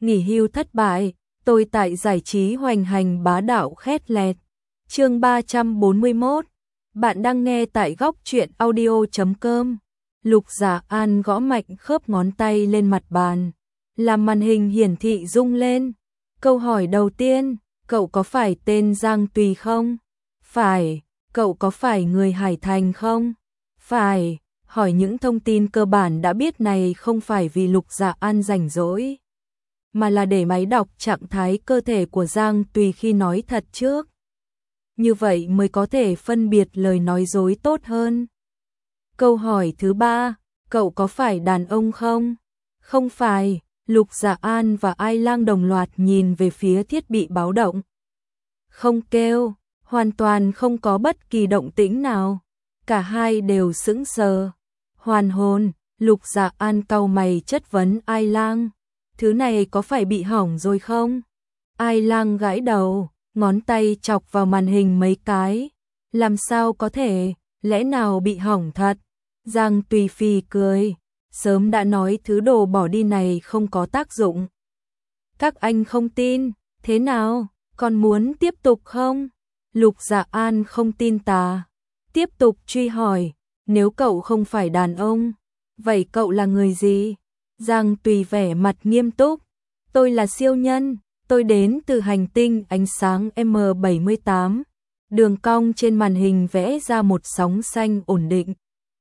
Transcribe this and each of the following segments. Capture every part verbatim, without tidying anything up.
nghỉ hưu thất bại, tôi tại giải trí hoành hành bá đạo khét lẹt. Chương ba trăm bốn mươi mốt. Bạn đang nghe tại góc truyện audio chấm com. Lục Giả An gõ mạnh khớp ngón tay lên mặt bàn, làm màn hình hiển thị rung lên. Câu hỏi đầu tiên, cậu có phải tên Giang Tùy không? Phải. Cậu có phải người Hải Thành không? Phải. Hỏi những thông tin cơ bản đã biết này không phải vì Lục Giả An rảnh rỗi, mà là để máy đọc trạng thái cơ thể của Giang Tùy khi nói thật trước. Như vậy mới có thể phân biệt lời nói dối tốt hơn. Câu hỏi thứ ba, cậu có phải đàn ông không? Không phải. Lục Giả An và Ai Lang đồng loạt nhìn về phía thiết bị báo động. Không kêu, hoàn toàn không có bất kỳ động tĩnh nào. Cả hai đều sững sờ. Hoàn hồn, Lục Giả An cau mày chất vấn Ai Lang. Thứ này có phải bị hỏng rồi không? Ai Lang gãi đầu, ngón tay chọc vào màn hình mấy cái. Làm sao có thể, lẽ nào bị hỏng thật? Giang Tùy phì cười. Sớm đã nói thứ đồ bỏ đi này không có tác dụng. Các anh không tin, thế nào, còn muốn tiếp tục không? Lục Giả An không tin tà. Tiếp tục truy hỏi, nếu cậu không phải đàn ông, vậy cậu là người gì? Giang Tùy vẻ mặt nghiêm túc. Tôi là siêu nhân, tôi đến từ hành tinh ánh sáng M bảy mươi tám. Đường cong trên màn hình vẽ ra một sóng xanh ổn định.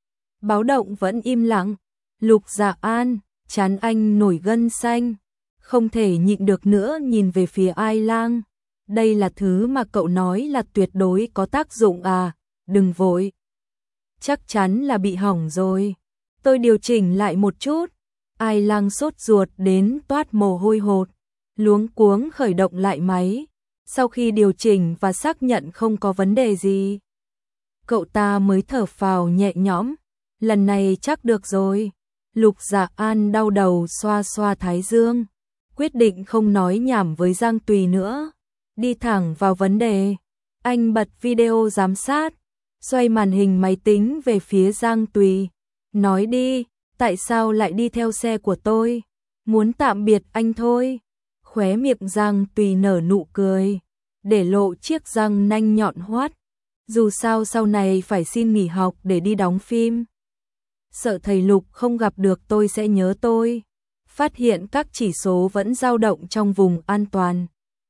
Báo động vẫn im lặng. Lục Giả An, trán anh nổi gân xanh, không thể nhịn được nữa nhìn về phía Ai Lang. Đây là thứ mà cậu nói là tuyệt đối có tác dụng à, đừng vội. Chắc chắn là bị hỏng rồi. Tôi điều chỉnh lại một chút. Ai Lang sốt ruột đến toát mồ hôi hột, luống cuống khởi động lại máy. Sau khi điều chỉnh và xác nhận không có vấn đề gì, cậu ta mới thở phào nhẹ nhõm. Lần này chắc được rồi. Lục Giả An đau đầu xoa xoa thái dương, quyết định không nói nhảm với Giang Tùy nữa, đi thẳng vào vấn đề. Anh bật video giám sát, xoay màn hình máy tính về phía Giang Tùy. Nói đi, tại sao lại đi theo xe của tôi? Muốn tạm biệt anh thôi. Khóe miệng Giang Tùy nở nụ cười, để lộ chiếc răng nanh nhọn hoắt. Dù sao sau này phải xin nghỉ học để đi đóng phim. Sợ thầy Lục không gặp được tôi sẽ nhớ tôi. Phát hiện các chỉ số vẫn dao động trong vùng an toàn.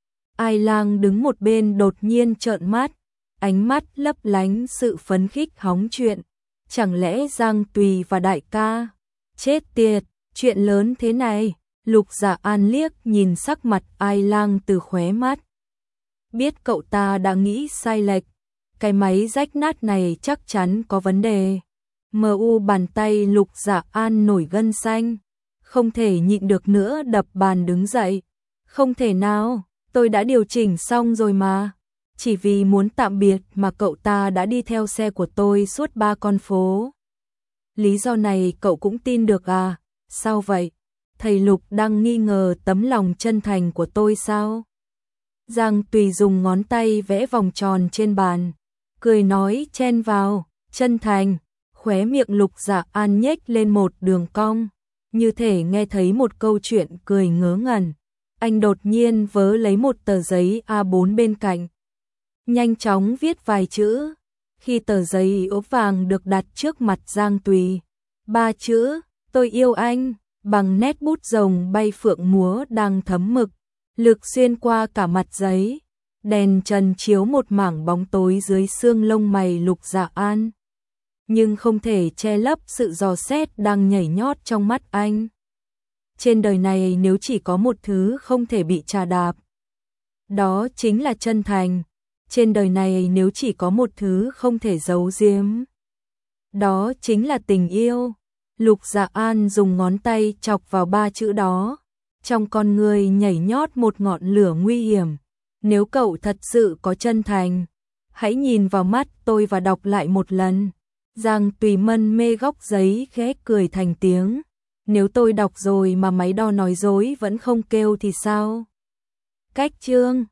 Ai Lang đứng một bên đột nhiên trợn mắt, ánh mắt lấp lánh sự phấn khích hóng chuyện. Chẳng lẽ Giang Tùy và đại ca? Chết tiệt, chuyện lớn thế này. Lục Giả An liếc nhìn sắc mặt Ai Lang từ khóe mắt. Biết cậu ta đã nghĩ sai lệch. Cái máy rách nát này chắc chắn có vấn đề. Mờ u bàn tay Lục Giả An nổi gân xanh, không thể nhịn được nữa đập bàn đứng dậy. Không thể nào, tôi đã điều chỉnh xong rồi mà. Chỉ vì muốn tạm biệt mà cậu ta đã đi theo xe của tôi suốt ba con phố. Lý do này cậu cũng tin được à? Sao vậy? Thầy Lục đang nghi ngờ tấm lòng chân thành của tôi sao? Giang Tùy dùng ngón tay vẽ vòng tròn trên bàn, cười nói chen vào, chân thành. Khóe miệng Lục Giả An nhếch lên một đường cong, như thể nghe thấy một câu chuyện cười ngớ ngẩn. Anh đột nhiên vớ lấy một tờ giấy A bốn bên cạnh, nhanh chóng viết vài chữ. Khi tờ giấy ốp vàng được đặt trước mặt Giang Tùy, ba chữ, tôi yêu anh, bằng nét bút rồng bay phượng múa đang thấm mực, lực xuyên qua cả mặt giấy. Đèn trần chiếu một mảng bóng tối dưới xương lông mày Lục Giả An, nhưng không thể che lấp sự dò xét đang nhảy nhót trong mắt anh. Trên đời này nếu chỉ có một thứ không thể bị trà đạp, đó chính là chân thành. Trên đời này nếu chỉ có một thứ không thể giấu giếm, đó chính là tình yêu. Lục Giả An dùng ngón tay chọc vào ba chữ đó, trong con người nhảy nhót một ngọn lửa nguy hiểm. Nếu cậu thật sự có chân thành, hãy nhìn vào mắt tôi và đọc lại một lần. Giang Tùy mân mê góc giấy khẽ cười thành tiếng. Nếu tôi đọc rồi mà máy đo nói dối vẫn không kêu thì sao? Cách chương